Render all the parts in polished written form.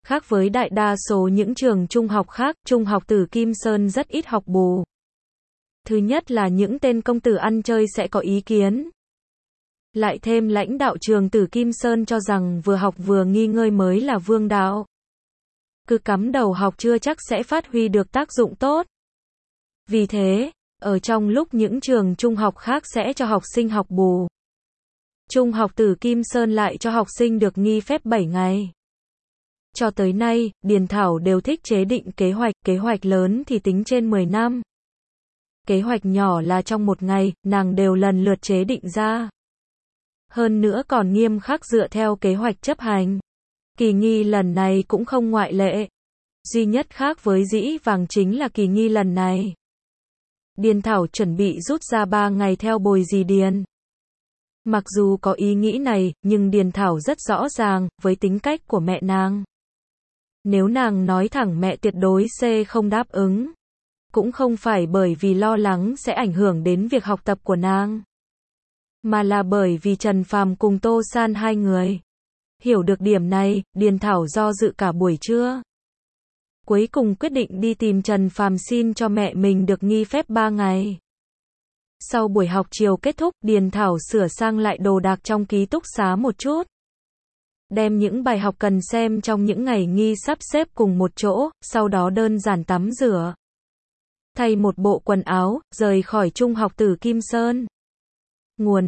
Khác với đại đa số những trường trung học khác, trung học Tử Kim Sơn rất ít học bù. Thứ nhất là những tên công tử ăn chơi sẽ có ý kiến. Lại thêm lãnh đạo trường Tử Kim Sơn cho rằng vừa học vừa nghỉ ngơi mới là vương đạo. Cứ cắm đầu học chưa chắc sẽ phát huy được tác dụng tốt. Vì thế, ở trong lúc những trường trung học khác sẽ cho học sinh học bù, trung học Tử Kim Sơn lại cho học sinh được nghỉ phép 7 ngày. Cho tới nay, Điền Thảo đều thích chế định kế hoạch lớn thì tính trên 10 năm. Kế hoạch nhỏ là trong một ngày, nàng đều lần lượt chế định ra. Hơn nữa còn nghiêm khắc dựa theo kế hoạch chấp hành. Kỳ nghỉ lần này cũng không ngoại lệ. Duy nhất khác với dĩ vãng chính là kỳ nghỉ lần này, Điền Thảo chuẩn bị rút ra 3 ngày theo bồi dì Điền. Mặc dù có ý nghĩ này, nhưng Điền Thảo rất rõ ràng, với tính cách của mẹ nàng, nếu nàng nói thẳng mẹ tuyệt đối sẽ không đáp ứng. Cũng không phải bởi vì lo lắng sẽ ảnh hưởng đến việc học tập của nàng, mà là bởi vì Trần Phàm cùng Tô San hai người. Hiểu được điểm này, Điền Thảo do dự cả buổi trưa. Cuối cùng quyết định đi tìm Trần Phàm xin cho mẹ mình được nghỉ phép 3 ngày. Sau buổi học chiều kết thúc, Điền Thảo sửa sang lại đồ đạc trong ký túc xá một chút. Đem những bài học cần xem trong những ngày nghỉ sắp xếp cùng một chỗ, sau đó đơn giản tắm rửa, thay một bộ quần áo, rời khỏi trung học Tử Kim Sơn. Nguồn: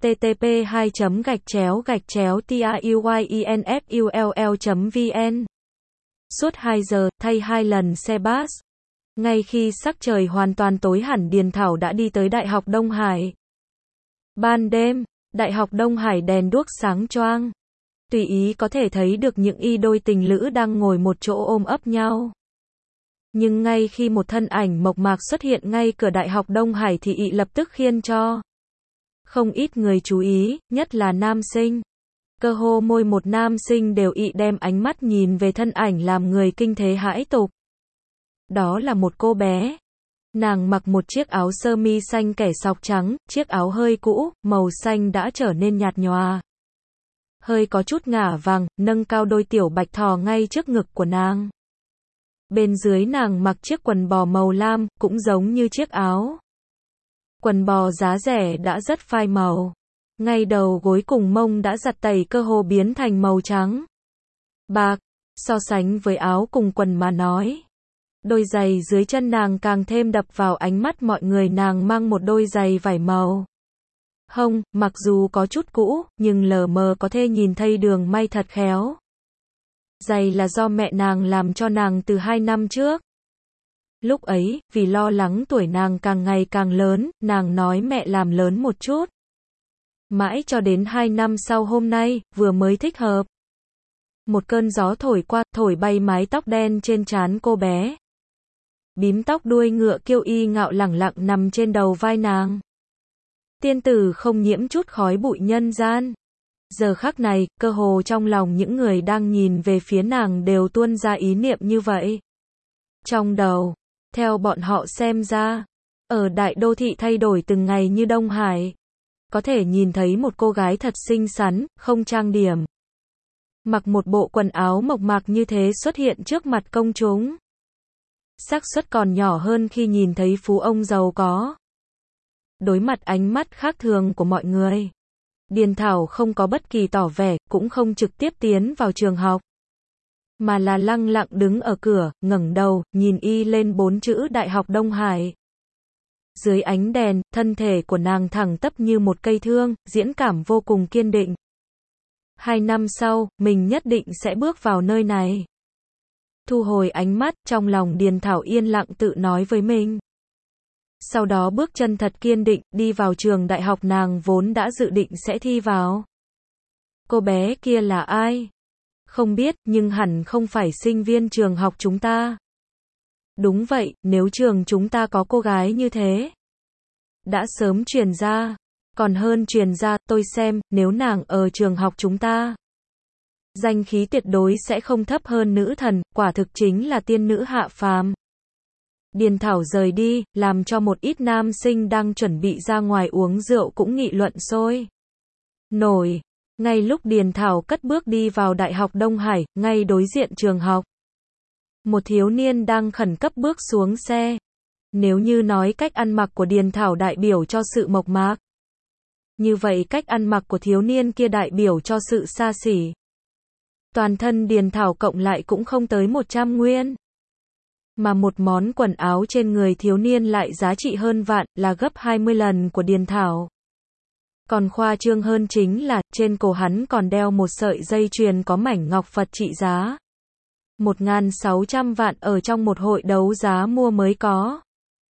http://tuyinfull.vn. Suốt 2 giờ, thay 2 lần xe bus. Ngay khi sắc trời hoàn toàn tối hẳn, Điền Thảo đã đi tới Đại học Đông Hải. Ban đêm, Đại học Đông Hải đèn đuốc sáng choang. Tùy ý có thể thấy được những đôi tình lữ đang ngồi một chỗ ôm ấp nhau. Nhưng ngay khi một thân ảnh mộc mạc xuất hiện ngay cửa Đại học Đông Hải thì lập tức khiến cho không ít người chú ý, nhất là nam sinh. Cơ hồ mỗi một nam sinh đều đem ánh mắt nhìn về thân ảnh làm người kinh thế hãi tục. Đó là một cô bé. Nàng mặc một chiếc áo sơ mi xanh kẻ sọc trắng, chiếc áo hơi cũ, màu xanh đã trở nên nhạt nhòa, hơi có chút ngả vàng, nâng cao đôi tiểu bạch thỏ ngay trước ngực của nàng. Bên dưới nàng mặc chiếc quần bò màu lam, cũng giống như chiếc áo. Quần bò giá rẻ đã rất phai màu. Ngay đầu gối cùng mông đã giặt tẩy cơ hồ biến thành màu trắng bạc. So sánh với áo cùng quần mà nói, đôi giày dưới chân nàng càng thêm đập vào ánh mắt mọi người. Nàng mang một đôi giày vải màu hồng, mặc dù có chút cũ, nhưng lờ mờ có thể nhìn thấy đường may thật khéo. Giày là do mẹ nàng làm cho nàng từ 2 năm trước. Lúc ấy, vì lo lắng tuổi nàng càng ngày càng lớn, nàng nói mẹ làm lớn một chút. Mãi cho đến 2 năm sau hôm nay, vừa mới thích hợp. Một cơn gió thổi qua, thổi bay mái tóc đen trên trán cô bé. Bím tóc đuôi ngựa kiêu ngạo lẳng lặng nằm trên đầu vai nàng. Tiên tử không nhiễm chút khói bụi nhân gian. Giờ khắc này, cơ hồ trong lòng những người đang nhìn về phía nàng đều tuôn ra ý niệm như vậy. Trong đầu, theo bọn họ xem ra, ở đại đô thị thay đổi từng ngày như Đông Hải, có thể nhìn thấy một cô gái thật xinh xắn, không trang điểm, mặc một bộ quần áo mộc mạc như thế xuất hiện trước mặt công chúng. Xác suất còn nhỏ hơn khi nhìn thấy phú ông giàu có. Đối mặt ánh mắt khác thường của mọi người, Điền Thảo không có bất kỳ tỏ vẻ, cũng không trực tiếp tiến vào trường học, mà là lặng lặng đứng ở cửa, ngẩng đầu, nhìn lên 4 chữ Đại học Đông Hải. Dưới ánh đèn, thân thể của nàng thẳng tắp như một cây thương, diễn cảm vô cùng kiên định. 2 năm sau, mình nhất định sẽ bước vào nơi này. Thu hồi ánh mắt, trong lòng Điền Thảo yên lặng tự nói với mình. Sau đó bước chân thật kiên định, đi vào trường đại học nàng vốn đã dự định sẽ thi vào. Cô bé kia là ai? Không biết, nhưng hẳn không phải sinh viên trường học chúng ta. Đúng vậy, nếu trường chúng ta có cô gái như thế, đã sớm truyền ra. Còn hơn truyền ra, tôi xem, nếu nàng ở trường học chúng ta, danh khí tuyệt đối sẽ không thấp hơn nữ thần, quả thực chính là tiên nữ hạ phàm. Điền Thảo rời đi, làm cho một ít nam sinh đang chuẩn bị ra ngoài uống rượu cũng nghị luận sôi nổi. Ngay lúc Điền Thảo cất bước đi vào Đại học Đông Hải, ngay đối diện trường học, một thiếu niên đang khẩn cấp bước xuống xe. Nếu như nói cách ăn mặc của Điền Thảo đại biểu cho sự mộc mạc, như vậy cách ăn mặc của thiếu niên kia đại biểu cho sự xa xỉ. Toàn thân Điền Thảo cộng lại cũng không tới 100 nguyên. Mà một món quần áo trên người thiếu niên lại giá trị hơn vạn, là gấp 20 lần của Điền Thảo. Còn khoa trương hơn chính là, trên cổ hắn còn đeo một sợi dây chuyền có mảnh ngọc Phật trị giá 1.600 vạn ở trong một hội đấu giá mua mới có.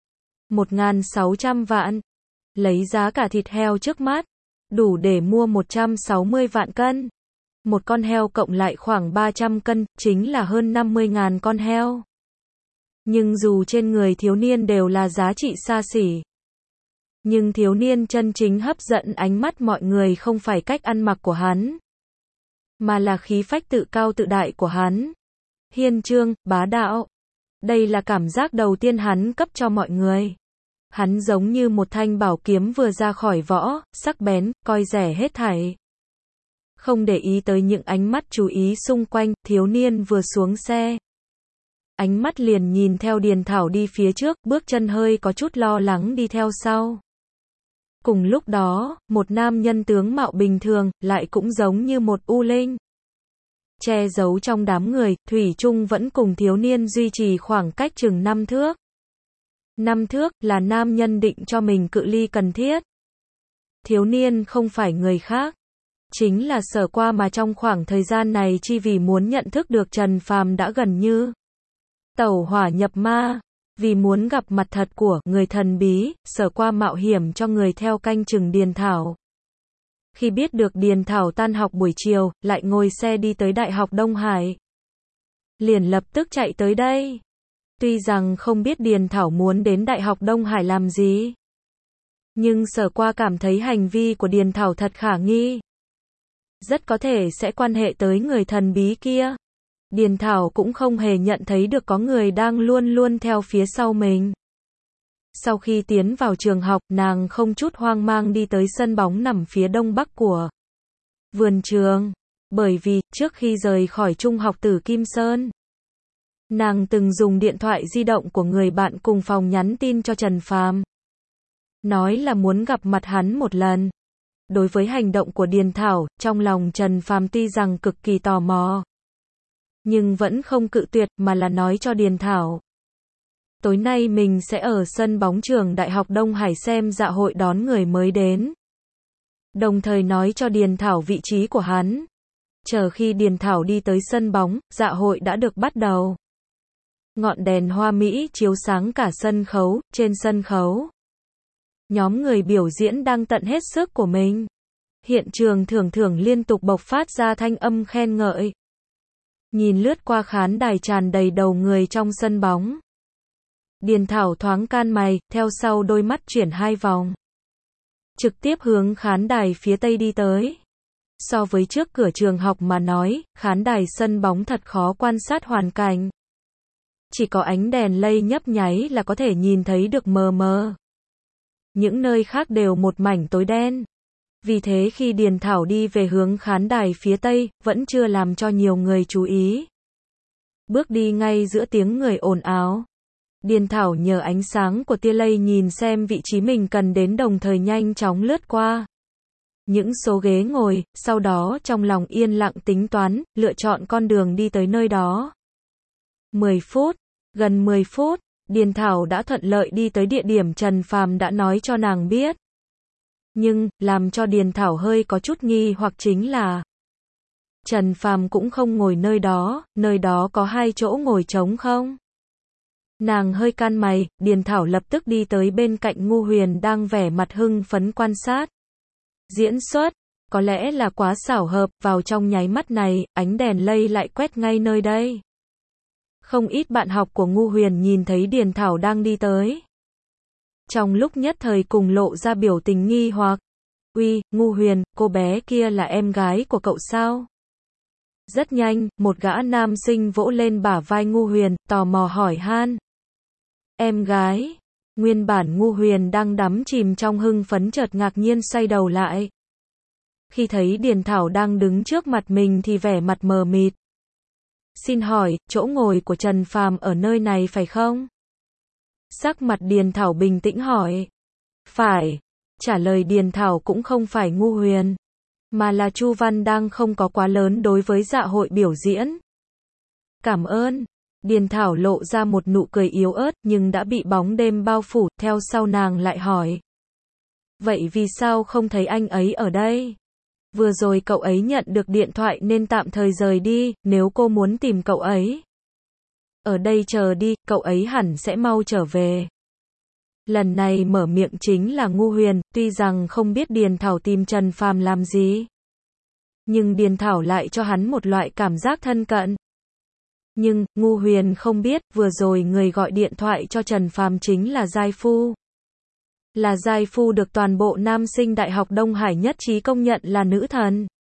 1.600 vạn. Lấy giá cả thịt heo trước mắt, đủ để mua 160 vạn cân. Một con heo cộng lại khoảng 300 cân, chính là hơn 50.000 con heo. Nhưng dù trên người thiếu niên đều là giá trị xa xỉ, nhưng thiếu niên chân chính hấp dẫn ánh mắt mọi người không phải cách ăn mặc của hắn, mà là khí phách tự cao tự đại của hắn. Hiên trương, bá đạo. Đây là cảm giác đầu tiên hắn cấp cho mọi người. Hắn giống như một thanh bảo kiếm vừa ra khỏi vỏ, sắc bén, coi rẻ hết thảy. Không để ý tới những ánh mắt chú ý xung quanh, thiếu niên vừa xuống xe, ánh mắt liền nhìn theo Điền Thảo đi phía trước, bước chân hơi có chút lo lắng đi theo sau. Cùng lúc đó, một nam nhân tướng mạo bình thường, lại cũng giống như một u linh, che giấu trong đám người, thủy chung vẫn cùng thiếu niên duy trì khoảng cách chừng 5 thước. 5 thước là nam nhân định cho mình cự ly cần thiết. Thiếu niên không phải người khác, chính là Sở Qua, mà trong khoảng thời gian này chỉ vì muốn nhận thức được Trần Phàm đã gần như tẩu hỏa nhập ma. Vì muốn gặp mặt thật của người thần bí, Sở Qua mạo hiểm cho người theo canh chừng Điền Thảo. Khi biết được Điền Thảo tan học buổi chiều, lại ngồi xe đi tới Đại học Đông Hải, liền lập tức chạy tới đây. Tuy rằng không biết Điền Thảo muốn đến Đại học Đông Hải làm gì, nhưng Sở Qua cảm thấy hành vi của Điền Thảo thật khả nghi. Rất có thể sẽ quan hệ tới người thần bí kia. Điền Thảo cũng không hề nhận thấy được có người đang luôn luôn theo phía sau mình. Sau khi tiến vào trường học, nàng không chút hoang mang đi tới sân bóng nằm phía đông bắc của vườn trường. Bởi vì, trước khi rời khỏi trung học Tử Kim Sơn, nàng từng dùng điện thoại di động của người bạn cùng phòng nhắn tin cho Trần Phàm, nói là muốn gặp mặt hắn một lần. Đối với hành động của Điền Thảo, trong lòng Trần Phàm tuy rằng cực kỳ tò mò, nhưng vẫn không cự tuyệt, mà là nói cho Điền Thảo, tối nay mình sẽ ở sân bóng trường Đại học Đông Hải xem dạ hội đón người mới đến. Đồng thời nói cho Điền Thảo vị trí của hắn. Chờ khi Điền Thảo đi tới sân bóng, dạ hội đã được bắt đầu. Ngọn đèn hoa mỹ chiếu sáng cả sân khấu, trên sân khấu, nhóm người biểu diễn đang tận hết sức của mình. Hiện trường thưởng liên tục bộc phát ra thanh âm khen ngợi. Nhìn lướt qua khán đài tràn đầy đầu người trong sân bóng, Điền Thảo thoáng can mày, theo sau đôi mắt chuyển 2 vòng, trực tiếp hướng khán đài phía tây đi tới. So với trước cửa trường học mà nói, khán đài sân bóng thật khó quan sát hoàn cảnh. Chỉ có ánh đèn lay nhấp nháy là có thể nhìn thấy được mờ mờ. Những nơi khác đều một mảnh tối đen. Vì thế khi Điền Thảo đi về hướng khán đài phía tây, vẫn chưa làm cho nhiều người chú ý. Bước đi ngay giữa tiếng người ồn ào, Điền Thảo nhờ ánh sáng của tia lay nhìn xem vị trí mình cần đến, đồng thời nhanh chóng lướt qua những số ghế ngồi, sau đó trong lòng yên lặng tính toán, lựa chọn con đường đi tới nơi đó. 10 phút, gần 10 phút, Điền Thảo đã thuận lợi đi tới địa điểm Trần Phàm đã nói cho nàng biết. Nhưng, làm cho Điền Thảo hơi có chút nghi hoặc chính là Trần Phàm cũng không ngồi nơi đó có 2 chỗ ngồi trống không? Nàng hơi can mày, Điền Thảo lập tức đi tới bên cạnh Ngu Huyền đang vẻ mặt hưng phấn quan sát diễn xuất. Có lẽ là quá xảo hợp, vào trong nháy mắt này, ánh đèn lay lại quét ngay nơi đây. Không ít bạn học của Ngu Huyền nhìn thấy Điền Thảo đang đi tới, trong lúc nhất thời cùng lộ ra biểu tình nghi hoặc. Uy, Ngu Huyền, cô bé kia là em gái của cậu sao? Rất nhanh, một gã nam sinh vỗ lên bả vai Ngu Huyền, tò mò hỏi han. Em gái? Nguyên bản Ngu Huyền đang đắm chìm trong hưng phấn chợt ngạc nhiên xoay đầu lại. Khi thấy Điền Thảo đang đứng trước mặt mình thì vẻ mặt mờ mịt. Xin hỏi, chỗ ngồi của Trần Phàm ở nơi này phải không? Sắc mặt Điền Thảo bình tĩnh hỏi. Phải. Trả lời Điền Thảo cũng không phải ngu huyền, mà là Chu Văn đang không có quá lớn đối với dạ hội biểu diễn. Cảm ơn. Điền Thảo lộ ra một nụ cười yếu ớt nhưng đã bị bóng đêm bao phủ, theo sau nàng lại hỏi. Vậy vì sao không thấy anh ấy ở đây? Vừa rồi cậu ấy nhận được điện thoại nên tạm thời rời đi, nếu cô muốn tìm cậu ấy. Ở đây chờ đi, cậu ấy hẳn sẽ mau trở về. Lần này mở miệng chính là ngu huyền, tuy rằng không biết Điền Thảo tìm Trần Phàm làm gì. Nhưng Điền Thảo lại cho hắn một loại cảm giác thân cận. Nhưng, ngu huyền không biết, vừa rồi người gọi điện thoại cho Trần Phàm chính là Giai Phu. Là Giai Phu được toàn bộ nam sinh Đại học Đông Hải nhất trí công nhận là nữ thần.